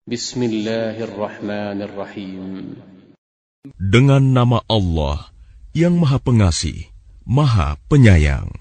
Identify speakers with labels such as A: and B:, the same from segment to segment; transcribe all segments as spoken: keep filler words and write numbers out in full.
A: Bismillahirrahmanirrahim.
B: Dengan nama Allah yang Maha Pengasih, Maha Penyayang.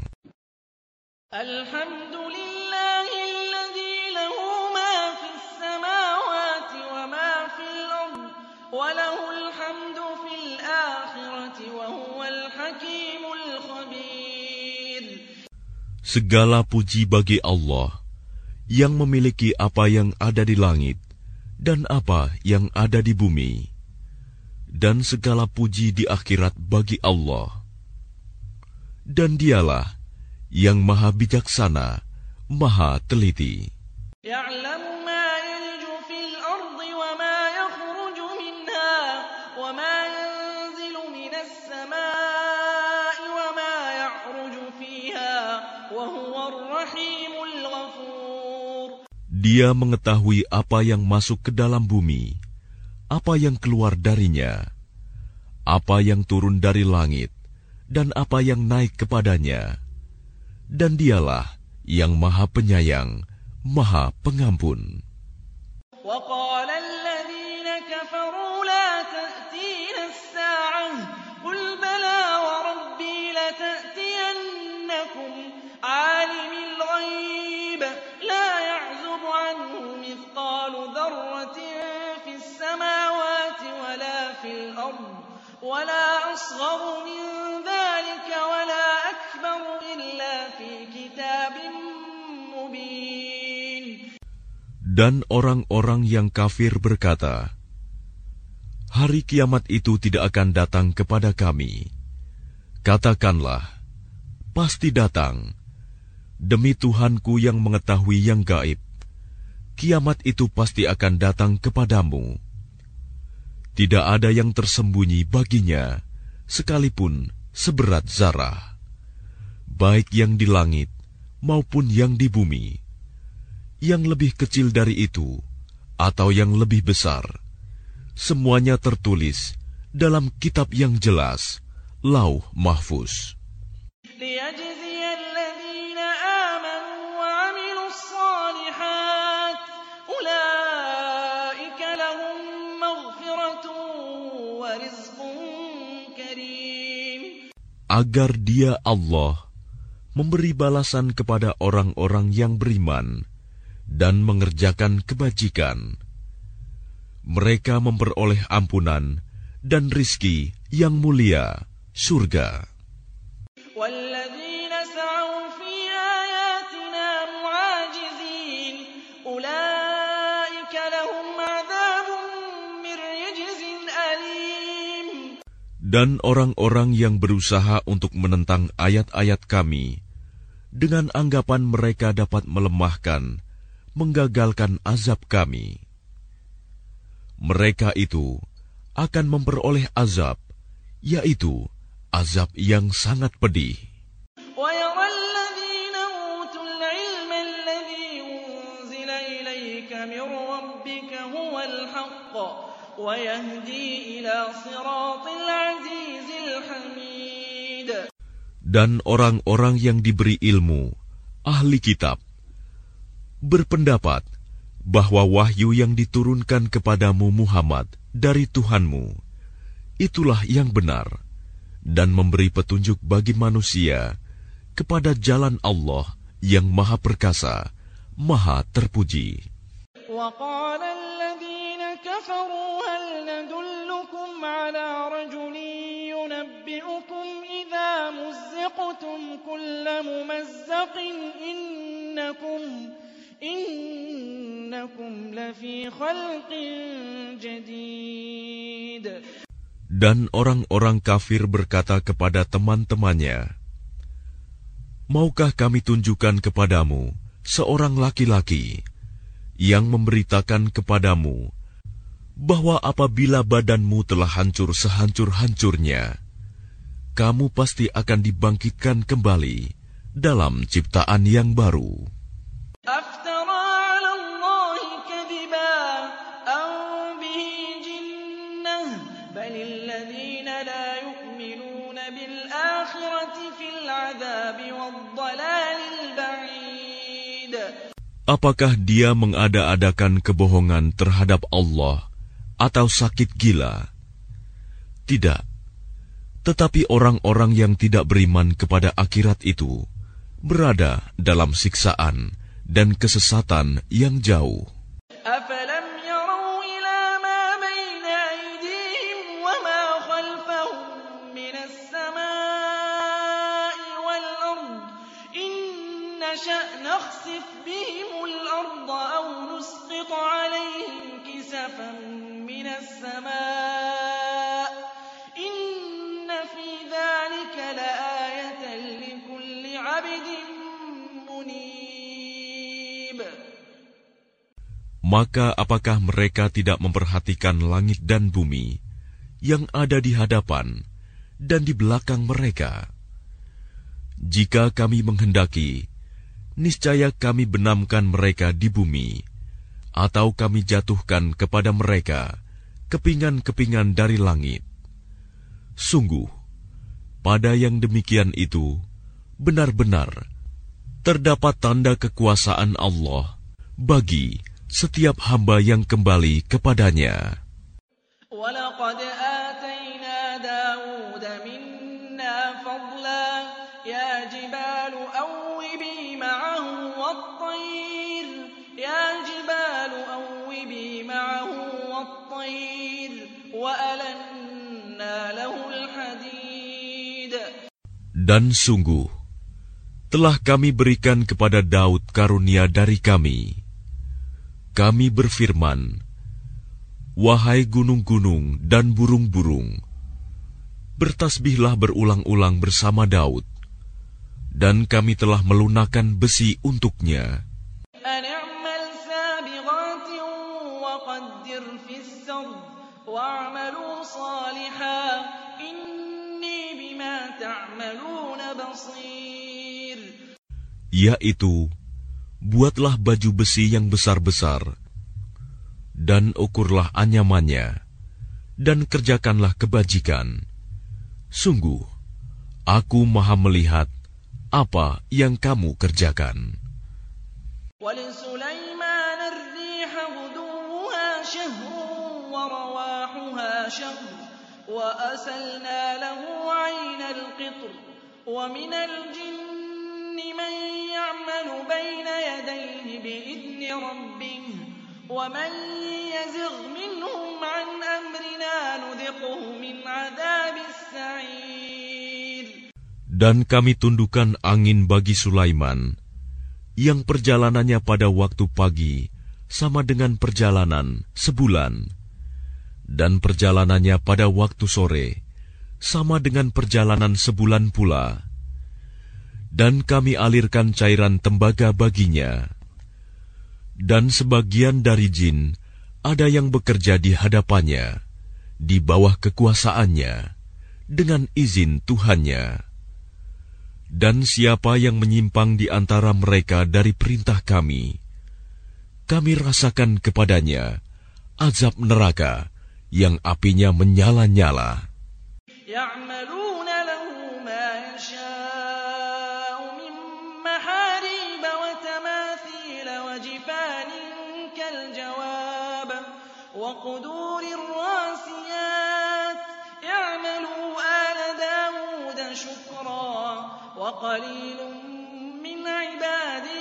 C: Alhamdulillahilladzi lahu ma fis samawati wa ma fil ardh wa lahul hamdu fil akhirati wa huwal hakimul khabir.
B: Segala puji bagi Allah yang memiliki apa yang ada di langit dan apa yang ada di bumi, dan segala puji di akhirat bagi Allah. Dan Dialah yang Maha Bijaksana, Maha Teliti.
C: Ya'lamu ma yaliju fil ardi wa ma yakhruju minha wa ma yanzilu minas samaa'i wa ma ya'ruju fiha wa huwar rahimul ghafur.
B: Dia mengetahui apa yang masuk ke dalam bumi, apa yang keluar darinya, apa yang turun dari langit, dan apa yang naik kepadanya. Dan Dialah yang Maha Penyayang, Maha Pengampun.
C: وَقَالَ الَّذِينَ كَفَرُوا لَا تَأْتِينَا السَّاعَةُ قُلْ بَلَىٰ وَرَبِّي لَتَأْتِيَنَّكُمْ عَالِمِ الْغَيْبِ لَا يَعْزُبُ عَنْهُ مِثْقَالُ ذَرَّةٍ فِي السَّمَاوَاتِ وَلَا فِي الْأَرْضِ وَلَا أَصْغَرُ مِنْ ذَلِكَ وَلَا أَكْبَرُ إِلَّا فِي كِتَابٍ مُبِينٍ.
B: Dan orang-orang yang kafir berkata, hari kiamat itu tidak akan datang kepada kami. Katakanlah, pasti datang. Demi Tuhanku yang mengetahui yang gaib, kiamat itu pasti akan datang kepadamu. Tidak ada yang tersembunyi baginya, sekalipun seberat zarah, baik yang di langit maupun yang di bumi. Yang lebih kecil dari itu atau yang lebih besar, semuanya tertulis dalam kitab yang jelas, Lauh Mahfuz.
C: لِيَجْزِيَ الَّذِينَ آمَنُوا وَعَمِلُوا الصَّالِحَاتِ أُولَٰئِكَ لَهُم مَّغْفِرَةٌ وَرِزْقٌ كَرِيمٌ.
B: Agar Dia Allah memberi balasan kepada orang-orang yang beriman dan mengerjakan kebajikan. Mereka memperoleh ampunan dan rizki yang mulia, surga.
C: وَالَّذِينَ سَعَوْا فِي آيَاتِنَا مُعَاجِزِينَ أُولَٰئِكَ لَهُمْ عَذَابٌ مِّن رِّجْزٍ أَلِيمٌ.
B: Dan orang-orang yang berusaha untuk menentang ayat-ayat Kami, dengan anggapan mereka dapat melemahkan, menggagalkan azab Kami, mereka itu akan memperoleh azab, yaitu azab yang sangat pedih.
C: وَيَرَى الَّذِينَ أُوتُوا الْعِلْمَ الَّذِي أُنزِلَ إِلَيْكَ مِن رَّبِّكَ هُوَ الْحَقُّ وَيَهْدِي إِلَىٰ صِرَاطِ الْعَزِيزِ الْحَمِيدِ.
B: Dan orang-orang yang diberi ilmu, ahli kitab, berpendapat bahwa wahyu yang diturunkan kepadamu Muhammad dari Tuhanmu, itulah yang benar, dan memberi petunjuk bagi manusia kepada jalan Allah yang Maha Perkasa, Maha Terpuji.
C: وَقَالَ الَّذِينَ كَفَرُوا هَلْ نَدُلُّكُمْ عَلَىٰ رَجُلٍ يُنَبِّئُكُمْ إِذَا مُزِّقْتُمْ كُلَّ مُمَزَّقٍ إِنَّكُمْ إِنَّكُمْ لَفِي خَلْقٍ جَدِيدٍ.
B: Dan orang-orang kafir berkata kepada teman-temannya, maukah kami tunjukkan kepadamu seorang laki-laki yang memberitakan kepadamu bahwa apabila badanmu telah hancur sehancur-hancurnya, kamu pasti akan dibangkitkan kembali dalam ciptaan yang baru.
C: أَفْتَرَىٰ عَلَى اللَّهِ كَذِبًا أَم بِهِ جِنَّةٌ بَلِ الَّذِينَ لَا يُؤْمِنُونَ بِالْآخِرَةِ فِي الْعَذَابِ وَالضَّلَالِ الْبَعِيدِ.
B: Apakah dia mengada-adakan kebohongan terhadap Allah atau sakit gila? Tidak. Tetapi orang-orang yang tidak beriman kepada akhirat itu berada dalam siksaan dan kesesatan yang jauh.
C: أَفَلَمْ يَرَوْا إِلَى مَا بَيْنَ أَيْدِيهِمْ وَمَا خَلْفَهُم مِّنَ السَّمَاءِ وَالْأَرْضِ إِن نَّشَأْ نَخْسِفْ بِهِمُ الْأَرْضَ أَوْ نُسْقِطْ عَلَيْهِمْ كِسَفًا مِّنَ السَّمَاءِ إِنَّ فِي ذَلِكَ لَآيَةً لِّكُلِّ عَبْدٍ مُّنِيبٍ.
B: Maka apakah mereka tidak memperhatikan langit dan bumi yang ada di hadapan dan di belakang mereka? Jika kami menghendaki, niscaya kami benamkan mereka di bumi, atau kami jatuhkan kepada mereka kepingan-kepingan dari langit. Sungguh, pada yang demikian itu, benar-benar terdapat tanda kekuasaan Allah bagi setiap hamba yang kembali kepadanya.
C: وَلَقَدْ آتَيْنَا دَاوُودَ مِنَّا فَضْلًا يَا جِبَالُ أَوِّبِي مَعَهُ وَالطَّيْرَ يَا جِبَالُ أَوِّبِي مَعَهُ وَالطَّيْرَ وَأَلَنَّا لَهُ الْحَدِيدَ.
B: Dan sungguh, telah kami berikan kepada Daud karunia dari kami. Kami berfirman, wahai gunung-gunung dan burung-burung, bertasbihlah berulang-ulang bersama Daud, dan kami telah melunakkan besi untuknya.
C: أَنِ اعْمَلْ سَابِغَاتٍ وَقَدِّرْ فِي السَّرْدِ وَاعْمَلُوا صَالِحًا إِنِّي بِمَا تَعْمَلُونَ بَصِيرٌ.
B: Yaitu, buatlah baju besi yang besar-besar, dan ukurlah anyamannya, dan kerjakanlah kebajikan. Sungguh, aku maha melihat apa yang kamu kerjakan.
C: وَلِسُلَيْمَانَ الرِّيحَ غُدُوُّهَا شَهْرٌ وَرَوَاحُهَا شَهْرٌ وَأَسَلْنَا لَهُ عَيْنَ الْقِطْرِ وَمِنَ الْجِنِّ مَن يَعْمَلُ بَيْنَ يَدَيْهِ بِإِذْنِ رَبِّهِ وَمَن يَزِغْ مِنْهُمْ عَنْ أَمْرِنَا نُذِقْهُ مِنْ عَذَابِ السَّعِيرِ.
B: Dan kami tundukkan angin bagi Sulaiman, yang perjalanannya pada waktu pagi sama dengan perjalanan sebulan, dan perjalanannya pada waktu sore sama dengan perjalanan sebulan pula. Dan kami alirkan cairan tembaga baginya. Dan sebagian dari jin ada yang bekerja di hadapannya, di bawah kekuasaannya, dengan izin Tuhannya. Dan siapa yang menyimpang di antara mereka dari perintah kami, kami rasakan kepadanya azab neraka yang apinya menyala-nyala.
C: يَعْمَلُونَ لَهُ مَا يَشَاءُ مِن مَّحَارِيبَ وَتَمَاثِيلَ وَجِفَانٍ كَالْجَوَابِ وَقُدُورٍ رَّاسِيَاتٍ اعْمَلُوا آلَ دَاوُودَ شُكْرًا وَقَلِيلٌ مِّنْ عِبَادِيَ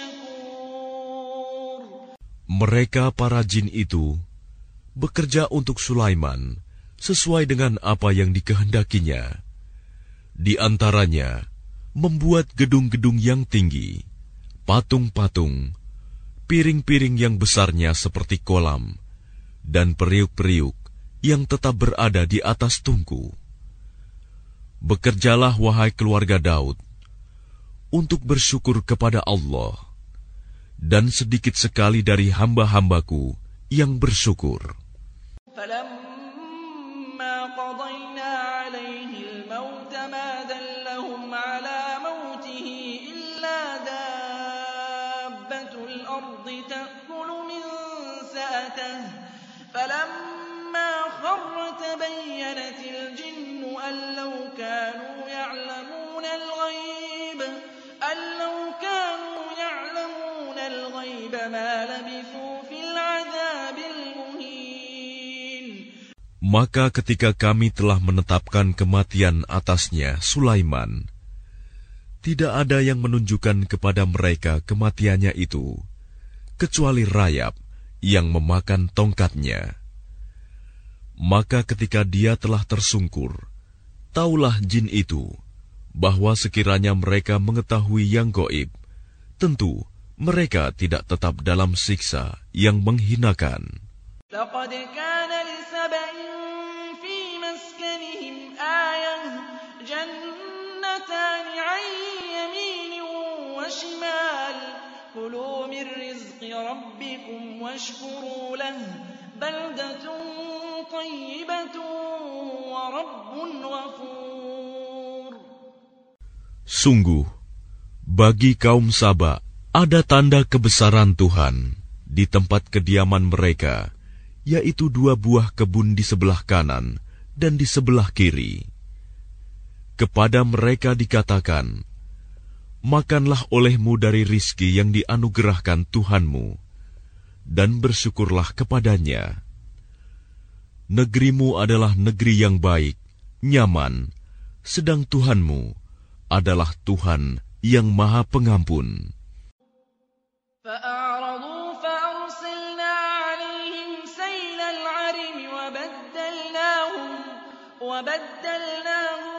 C: الشَّكُورُ.
B: Mereka para jin itu bekerja untuk Sulaiman sesuai dengan apa yang dikehendakinya. Di antaranya, membuat gedung-gedung yang tinggi, patung-patung, piring-piring yang besarnya seperti kolam, dan periuk-periuk yang tetap berada di atas tungku. Bekerjalah wahai keluarga Daud, untuk bersyukur kepada Allah, dan sedikit sekali dari hamba-hambaku yang bersyukur.
C: فَلَمَّا قَضَيْنَا عَلَيْهِ الْمَوْتَ مَا دَلَّهُمْ عَلَىٰ مَوْتِهِ إِلَّا دَابَّةُ الْأَرْضِ تَأْكُلُ مِن سَأَتَهُ فَلَمَّا خَرَّ تَبَيَّنَتِ الْجِنُّ أَن لَّوْ كَانُوا يَعْلَمُونَ الْغَيْبَ أَن لَّوْ كَانُوا يَعْلَمُونَ الْغَيْبَ
B: Maka ketika kami telah menetapkan kematian atasnya Sulaiman, tidak ada yang menunjukkan kepada mereka kematiannya itu, kecuali rayap yang memakan tongkatnya. Maka ketika dia telah tersungkur, taulah jin itu bahwa sekiranya mereka mengetahui yang gaib, tentu mereka tidak tetap dalam siksa yang menghinakan.
C: لقد كان لسبإ في مسكنهم آية جنتان عن يمين وشمال كلوا من رزق ربكم واشكروا له بلدة طيبة ورب غفور.
B: Sungguh, bagi kaum Saba ada tanda kebesaran Tuhan di tempat kediaman mereka, yaitu dua buah kebun di sebelah kanan dan di sebelah kiri. Kepada mereka dikatakan, makanlah olehmu dari rizki yang dianugerahkan Tuhanmu, dan bersyukurlah kepadanya. Negerimu adalah negeri yang baik, nyaman, sedang Tuhanmu adalah Tuhan yang Maha Pengampun.
C: فأعرضوا فأرسلنا عليهم سيل العرم وبدلناهم وبدلناهم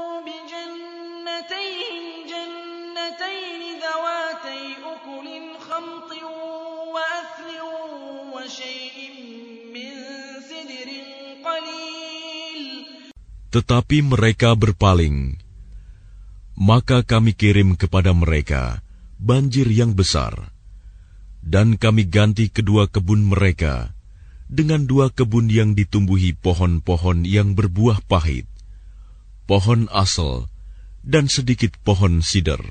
C: بجنتيهم جنتين ذواتي أكل خمط وأثل وشيء من سدر قليل.
B: Tetapi mereka berpaling, maka kami kirim kepada mereka banjir yang besar. Dan kami ganti kedua kebun mereka dengan dua kebun yang ditumbuhi pohon-pohon yang berbuah pahit, pohon asal, dan sedikit pohon sider.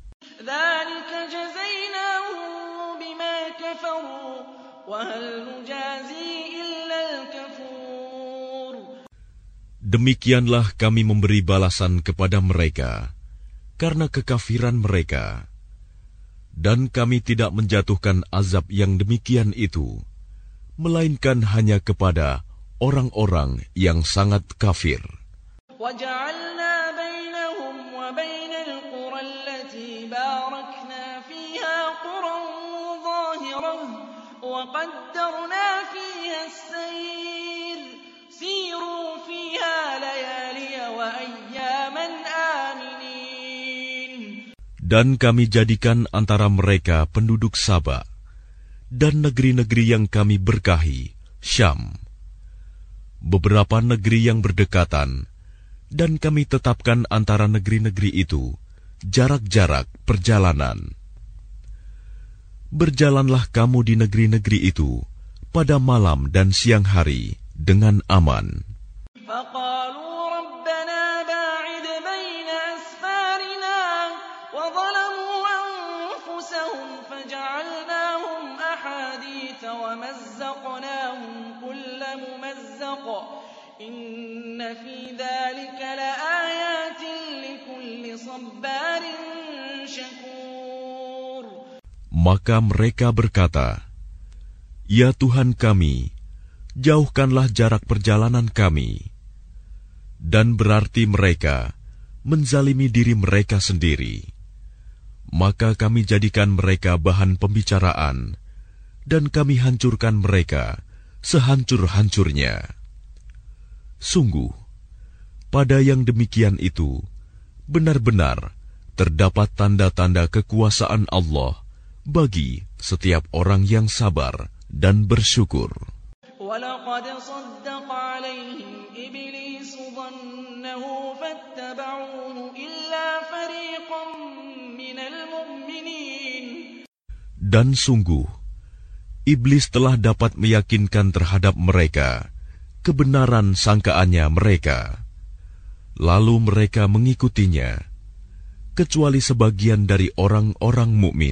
B: Demikianlah kami memberi balasan kepada mereka karena kekafiran mereka. Dan kami tidak menjatuhkan azab yang demikian itu, melainkan hanya kepada orang-orang yang sangat kafir.
C: وَجَعَلْنَا بَيْنَهُمْ وَبَيْنَ الْقُرَى الَّتِي بَارَكْنَا فِيهَا قُرًى ظَاهِرَةً وَقَدَّرْنَا فِيهَا السَّيْرَ سِيرُوا فِيهَا لَيَالِيَ وَأَيَّامًا آمِنِينَ.
B: Dan kami jadikan antara mereka penduduk Saba dan negeri-negeri yang kami berkahi, Syam, beberapa negeri yang berdekatan, dan kami tetapkan antara negeri-negeri itu jarak-jarak perjalanan. Berjalanlah kamu di negeri-negeri itu pada malam dan siang hari dengan aman. Maka mereka berkata, "Ya Tuhan kami, jauhkanlah jarak perjalanan kami." Dan berarti mereka menzalimi diri mereka sendiri. Maka kami jadikan mereka bahan pembicaraan, dan kami hancurkan mereka sehancur-hancurnya. Sungguh, pada yang demikian itu, benar-benar terdapat tanda-tanda kekuasaan Allah bagi setiap orang yang sabar dan bersyukur.
C: وَلَقَدْ صَدَّقَ عَلَيْهِمْ إِبْلِيسُ ظَنَّهُ فَاتَّبَعُوهُ إِلَّا فَرِيقًا مِنَ الْمُؤْمِنِينَ.
B: Dan sungguh, iblis telah dapat meyakinkan terhadap mereka kebenaran sangkaannya mereka, lalu mereka mengikutinya, kecuali sebagian dari orang-orang mukmin.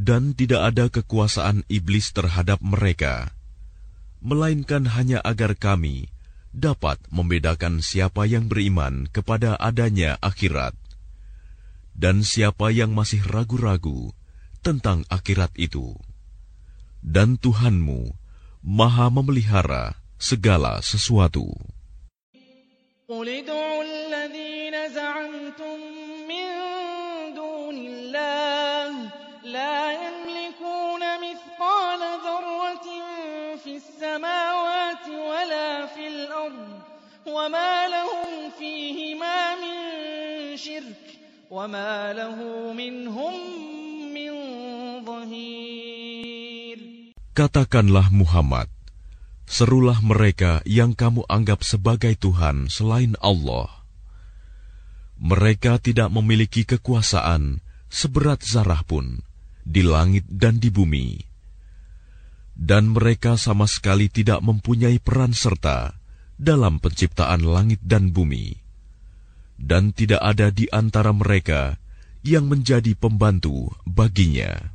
B: Dan tidak ada kekuasaan iblis terhadap mereka, melainkan hanya agar kami dapat membedakan siapa yang beriman kepada adanya akhirat, dan siapa yang masih ragu-ragu tentang akhirat itu. Dan Tuhanmu Maha memelihara segala sesuatu.
C: قُلِ ادْعُوا الَّذِينَ زَعَمْتُم مِّن دُونِ اللَّهِ لَا يَمْلِكُونَ مِثْقَالَ ذَرَّةٍ فِي السَّمَاوَاتِ وَلَا فِي الْأَرْضِ وَمَا لَهُمْ فِيهِمَا مِن شِرْكٍ وَمَا لَهُ مِنْهُم مِّن ظَهِيرٍ.
B: Katakanlah Muhammad, serulah mereka yang kamu anggap sebagai Tuhan selain Allah. Mereka tidak memiliki kekuasaan seberat zarah pun di langit dan di bumi. Dan mereka sama sekali tidak mempunyai peran serta dalam penciptaan langit dan bumi. Dan tidak ada di antara mereka yang menjadi pembantu baginya.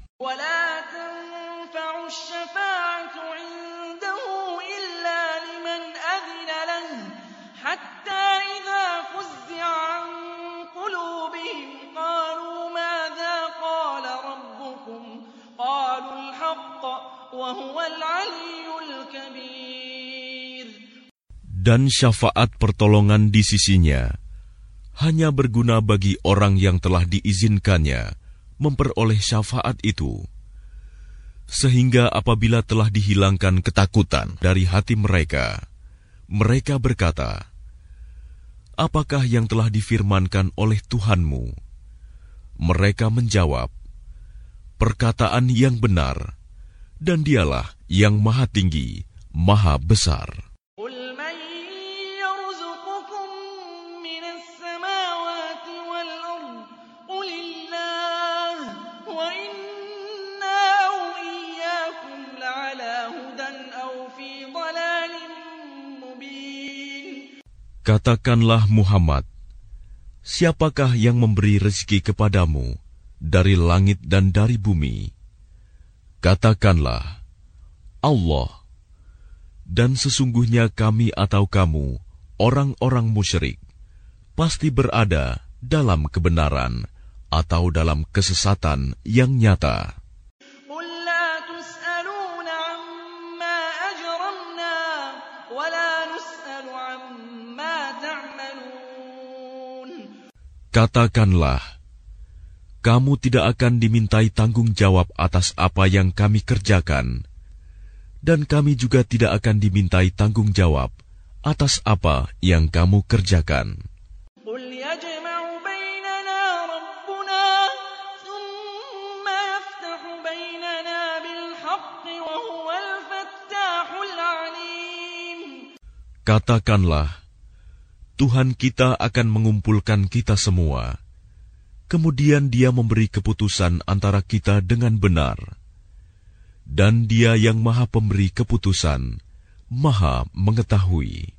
B: Dan syafaat pertolongan di sisinya hanya berguna bagi orang yang telah diizinkannya memperoleh syafaat itu, sehingga apabila telah dihilangkan ketakutan dari hati mereka, mereka berkata, "Apakah yang telah difirmankan oleh Tuhanmu?" Mereka menjawab, "Perkataan yang benar, dan Dialah yang Maha Tinggi, Maha Besar." Katakanlah Muhammad, siapakah yang memberi rezeki kepadamu dari langit dan dari bumi? Katakanlah, Allah. Dan sesungguhnya kami atau kamu, orang-orang musyrik, pasti berada dalam kebenaran atau dalam kesesatan yang nyata. Katakanlah, kamu tidak akan dimintai tanggung jawab atas apa yang kami kerjakan, dan kami juga tidak akan dimintai tanggung jawab atas apa yang kamu kerjakan. Katakanlah, Tuhan kita akan mengumpulkan kita semua, kemudian Dia memberi keputusan antara kita dengan benar. Dan Dia yang Maha Pemberi keputusan, Maha Mengetahui.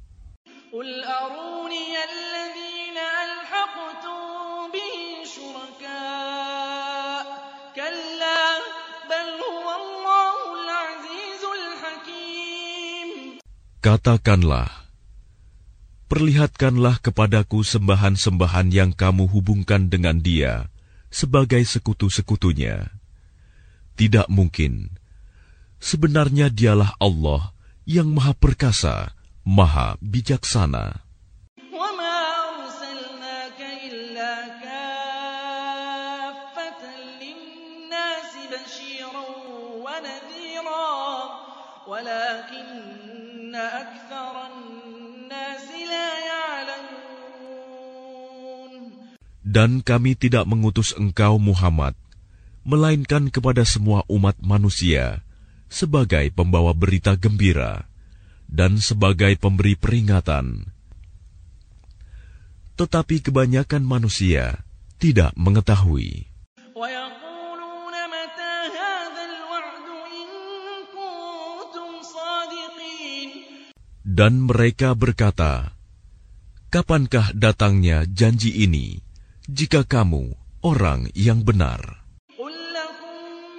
B: Katakanlah, perlihatkanlah kepadaku sembahan-sembahan yang kamu hubungkan dengan Dia sebagai sekutu-sekutunya. Tidak mungkin. Sebenarnya Dialah Allah yang Maha Perkasa, Maha Bijaksana. Dan kami tidak mengutus engkau Muhammad, melainkan kepada semua umat manusia, sebagai pembawa berita gembira, dan sebagai pemberi peringatan. Tetapi kebanyakan manusia tidak mengetahui. Dan mereka berkata, kapankah datangnya janji ini, jika kamu orang yang benar?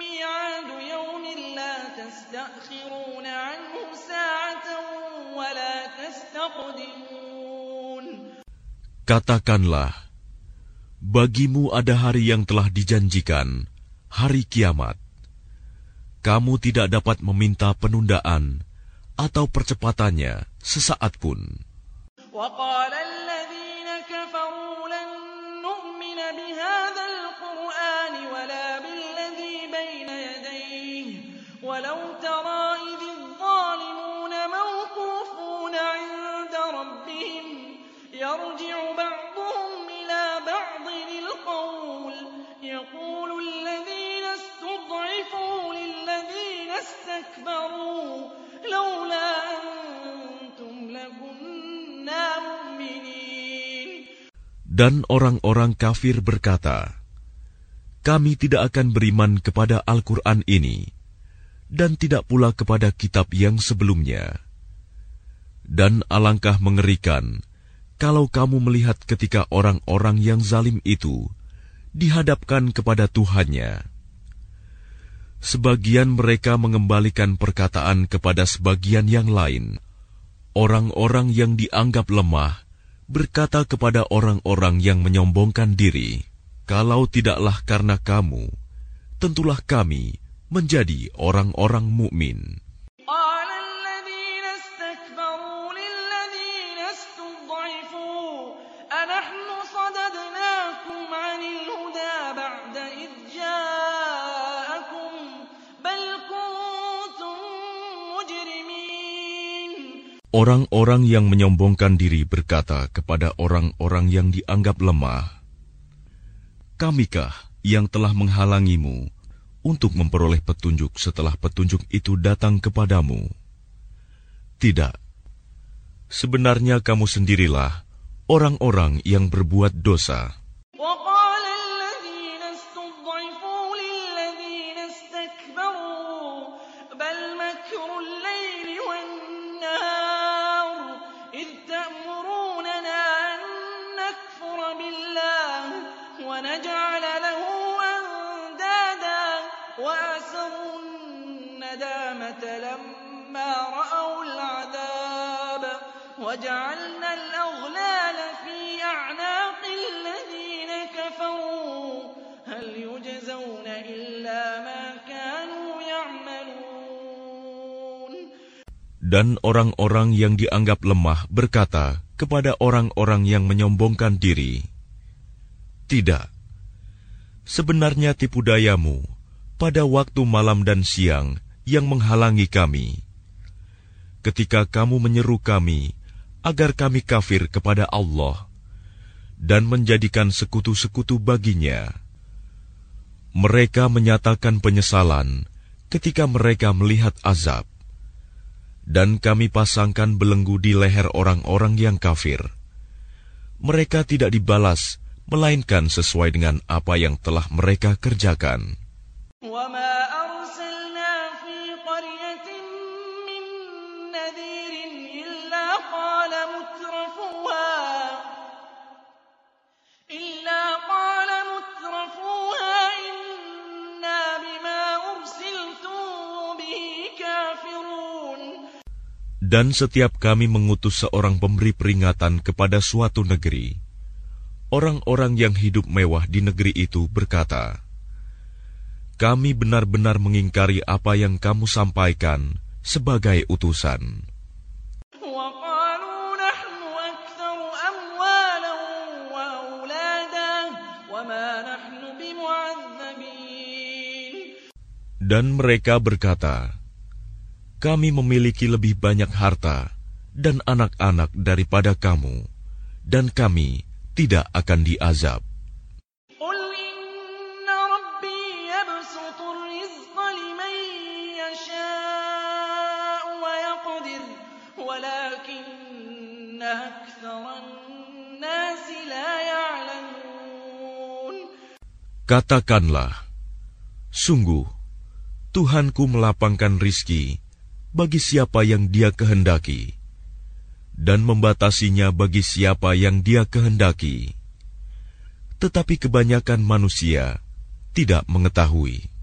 B: Katakanlah, bagimu ada hari yang telah dijanjikan, hari kiamat. Kamu tidak dapat meminta penundaan atau percepatannya sesaat pun.
C: وقال الذين كفروا لن نؤمن بهذا القرآن ولا بالذي بين يديه ولو ترى إذ الظالمون موقوفون عند ربهم يرجع بعضهم إلى بعض القول يقول الذين استضعفوا للذين استكبروا لولا أنتم لكنا مؤمنين.
B: Dan orang-orang kafir berkata, kami tidak akan beriman kepada Al-Quran ini, dan tidak pula kepada kitab yang sebelumnya. Dan alangkah mengerikan kalau kamu melihat ketika orang-orang yang zalim itu dihadapkan kepada Tuhannya. Sebagian mereka mengembalikan perkataan kepada sebagian yang lain. Orang-orang yang dianggap lemah berkata kepada orang-orang yang menyombongkan diri, kalau tidaklah karena kamu, tentulah kami menjadi orang-orang mukmin. Orang-orang yang menyombongkan diri berkata kepada orang-orang yang dianggap lemah, kamikah yang telah menghalangimu untuk memperoleh petunjuk setelah petunjuk itu datang kepadamu? Tidak. Sebenarnya kamu sendirilah orang-orang yang berbuat dosa.
C: وجعلنا الأغلال في أعناق الذين كفروا هل يجزون إلا ما كانوا يعملون.
B: Dan orang-orang yang dianggap lemah berkata kepada orang-orang yang menyombongkan diri, tidak, sebenarnya tipu dayamu pada waktu malam dan siang yang menghalangi kami. Ketika kamu menyeru kami agar kami kafir kepada Allah dan menjadikan sekutu-sekutu baginya. Mereka menyatakan penyesalan ketika mereka melihat azab. Dan kami pasangkan belenggu di leher orang-orang yang kafir. Mereka tidak dibalas, melainkan sesuai dengan apa yang telah mereka kerjakan. Dan setiap kami mengutus seorang pemberi peringatan kepada suatu negeri, orang-orang yang hidup mewah di negeri itu berkata, kami benar-benar mengingkari apa yang kamu sampaikan sebagai utusan. Dan mereka berkata, kami memiliki lebih banyak harta dan anak-anak daripada kamu, dan kami tidak akan diazab. Katakanlah, sungguh, Tuhanku melapangkan rizki bagi siapa yang Dia kehendaki, dan membatasinya bagi siapa yang Dia kehendaki. Tetapi kebanyakan manusia tidak mengetahui.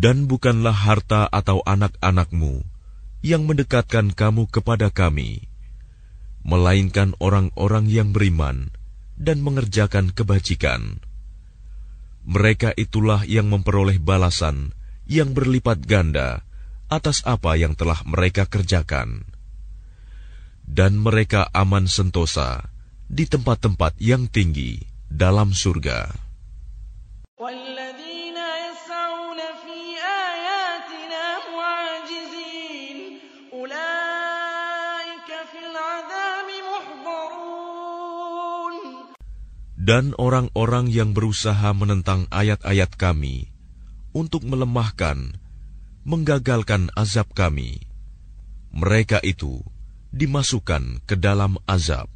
B: Dan bukanlah harta atau anak-anakmu yang mendekatkan kamu kepada kami, melainkan orang-orang yang beriman dan mengerjakan kebajikan. Mereka itulah yang memperoleh balasan yang berlipat ganda atas apa yang telah mereka kerjakan. Dan mereka aman sentosa di tempat-tempat yang tinggi dalam surga. Dan orang-orang yang berusaha menentang ayat-ayat kami untuk melemahkan, menggagalkan azab kami, mereka itu dimasukkan ke dalam azab.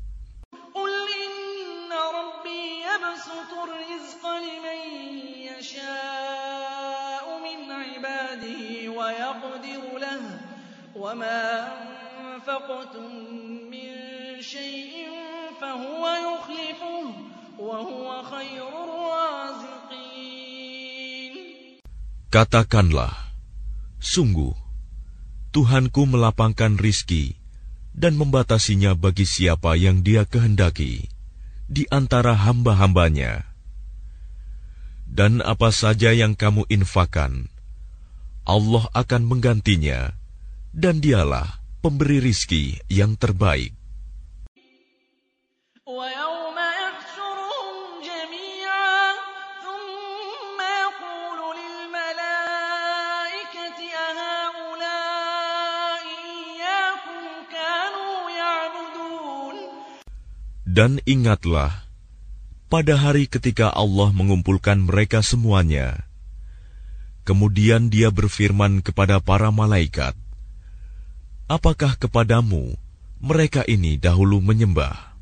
B: Katakanlah, sungguh, Tuhanku melapangkan rizki dan membatasinya bagi siapa yang Dia kehendaki di antara hamba-hambanya. Dan apa saja yang kamu infakkan, Allah akan menggantinya, dan Dialah pemberi rizki yang terbaik. Dan ingatlah, pada hari ketika Allah mengumpulkan mereka semuanya, kemudian Dia berfirman kepada para malaikat, apakah kepadamu mereka ini dahulu menyembah?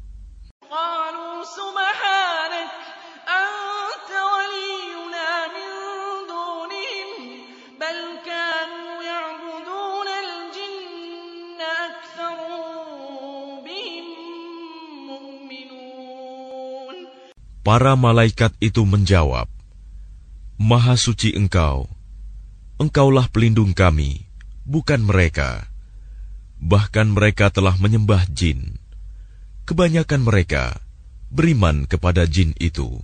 B: Para malaikat itu menjawab, Maha suci Engkau, Engkaulah pelindung kami, bukan mereka. Bahkan mereka telah menyembah jin. Kebanyakan mereka beriman kepada jin itu.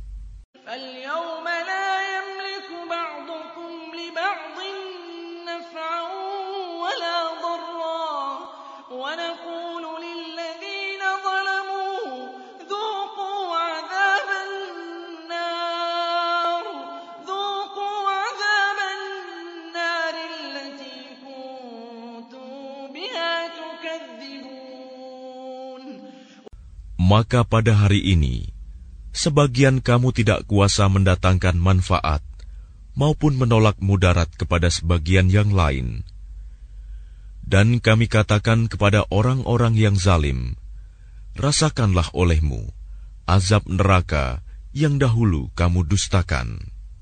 B: Maka pada hari ini, sebagian kamu tidak kuasa mendatangkan manfaat, maupun menolak mudarat kepada sebagian yang lain. Dan kami katakan kepada orang-orang yang zalim, rasakanlah olehmu azab neraka yang dahulu kamu dustakan.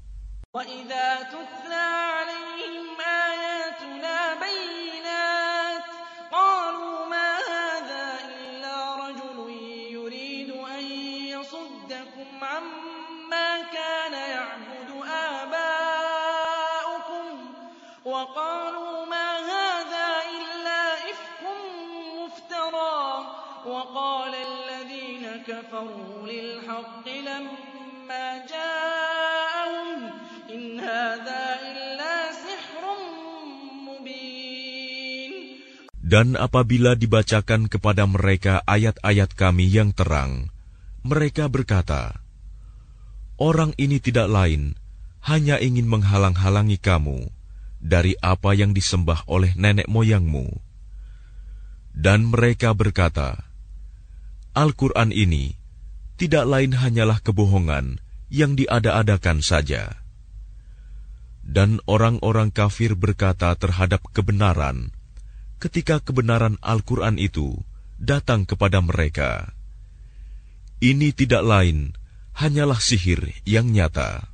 B: Dan apabila dibacakan kepada mereka ayat-ayat kami yang terang, mereka berkata, orang ini tidak lain, hanya ingin menghalang-halangi kamu dari apa yang disembah oleh nenek moyangmu. Dan mereka berkata, Al-Quran ini tidak lain hanyalah kebohongan yang diada-adakan saja. Dan orang-orang kafir berkata terhadap kebenaran, ketika kebenaran Al-Quran itu datang kepada mereka, ini tidak lain hanyalah sihir yang nyata.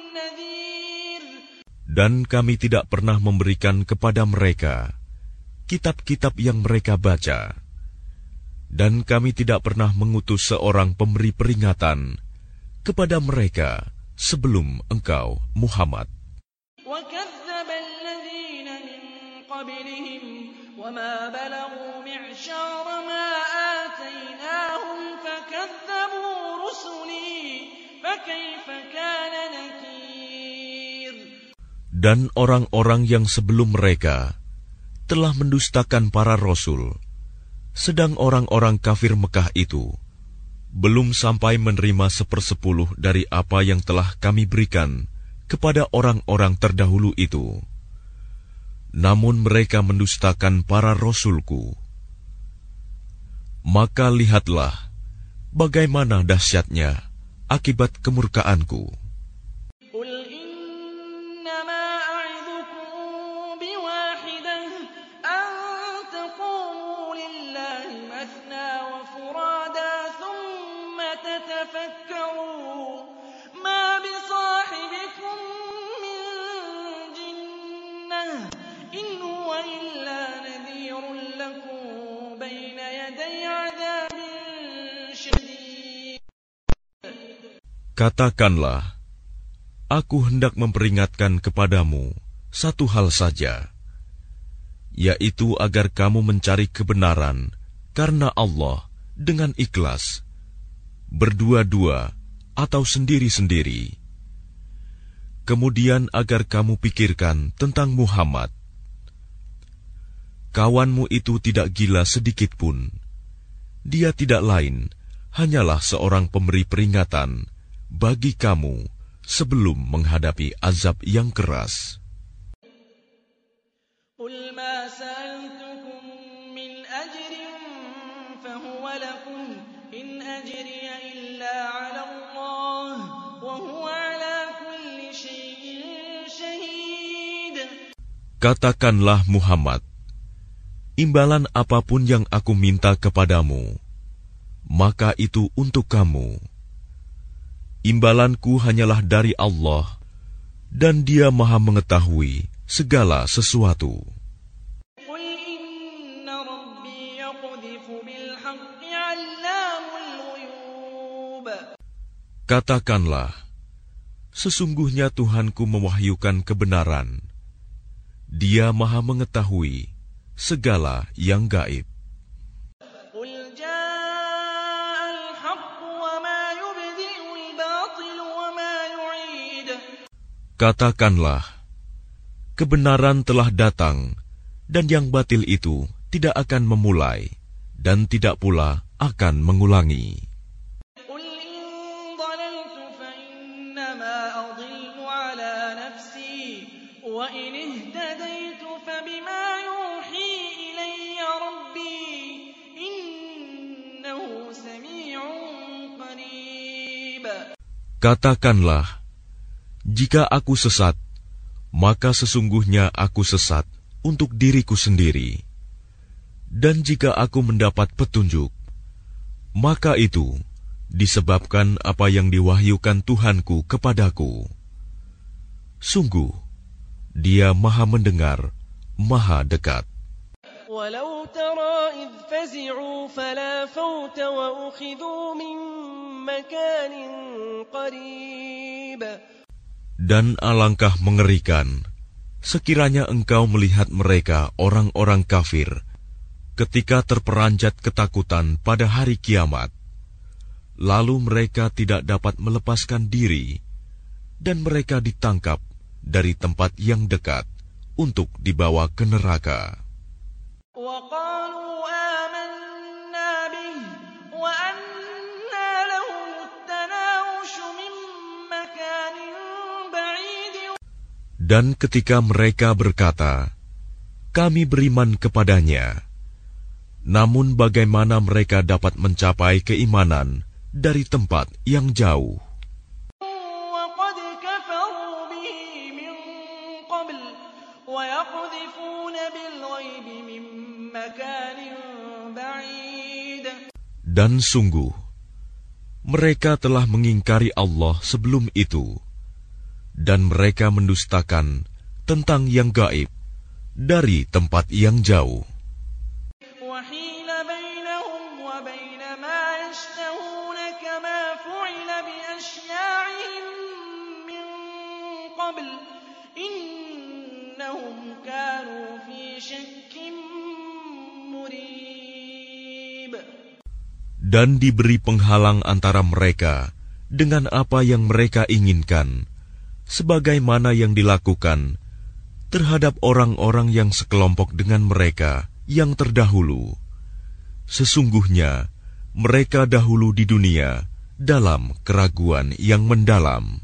B: Dan kami tidak pernah memberikan kepada mereka kitab-kitab yang mereka baca. Dan kami tidak pernah mengutus seorang pemberi peringatan kepada mereka sebelum engkau, Muhammad.
C: وَكَذَّبَ الَّذِينَ مِن قَبْلِهِمْ وَمَا بَلَغُوا مِعْشَارَ مَا آتَيْنَاهُمْ فَكَذَّبُوا رُسُلِي فَكَيْفَ كَانَ نَكِيرِ.
B: Dan orang-orang yang sebelum mereka telah mendustakan para rasul, sedang orang-orang kafir Mekah itu belum sampai menerima sepersepuluh dari apa yang telah kami berikan kepada orang-orang terdahulu itu. Namun mereka mendustakan para rasulku. Maka lihatlah bagaimana dahsyatnya akibat kemurkaanku. Katakanlah, aku hendak memperingatkan kepadamu satu hal saja, yaitu agar kamu mencari kebenaran karena Allah dengan ikhlas, berdua-dua atau sendiri-sendiri. Kemudian agar kamu pikirkan tentang Muhammad. Kawanmu itu tidak gila sedikit pun. Dia tidak lain, hanyalah seorang pemberi peringatan bagi kamu sebelum menghadapi azab yang keras.
C: قُلْ مَا سَأَلْتُكُم مِّنْ أَجْرٍ فَهُوَ لَكُمْ إِنْ أَجْرِيَ إِلَّا عَلَى اللَّهِ وَهُوَ عَلَى كُلِّ شَيْءٍ شَهِيدٌ.
B: Katakanlah Muhammad, imbalan apapun yang aku minta kepadamu, maka itu untuk kamu. Imbalanku hanyalah dari Allah, dan Dia Maha mengetahui segala sesuatu. Katakanlah, sesungguhnya Tuhanku mewahyukan kebenaran. Dia Maha mengetahui segala yang gaib. Katakanlah, kebenaran telah datang, dan yang batil itu tidak akan memulai, dan tidak pula akan mengulangi. Katakanlah, jika aku sesat, maka sesungguhnya aku sesat untuk diriku sendiri. Dan jika aku mendapat petunjuk, maka itu disebabkan apa yang diwahyukan Tuhanku kepadaku. Sungguh, Dia Maha mendengar, Maha dekat.
D: وَلَوْ تَرَى إِذْ فَزِعُوا فَلَا فَوْتَ وَأُخِذُوا مِنْ مَكَانٍ قَرِيبٍ.
B: Dan alangkah mengerikan sekiranya engkau melihat mereka orang-orang kafir ketika terperanjat ketakutan pada hari kiamat, lalu mereka tidak dapat melepaskan diri, dan mereka ditangkap dari tempat yang dekat untuk dibawa ke neraka. Dan ketika mereka berkata, kami beriman kepadanya, namun bagaimana mereka dapat mencapai keimanan dari tempat yang jauh? Dan sungguh, mereka telah mengingkari Allah sebelum itu, dan mereka mendustakan tentang yang gaib dari tempat yang jauh.
C: وحيل بينهم وبين ما يشتهون كما فعل بأشياعهم من قبل إنهم كانوا في شك مريب.
B: Dan diberi penghalang antara mereka dengan apa yang mereka inginkan, sebagaimana yang dilakukan terhadap orang-orang yang sekelompok dengan mereka yang terdahulu. Sesungguhnya mereka dahulu di dunia dalam keraguan yang mendalam.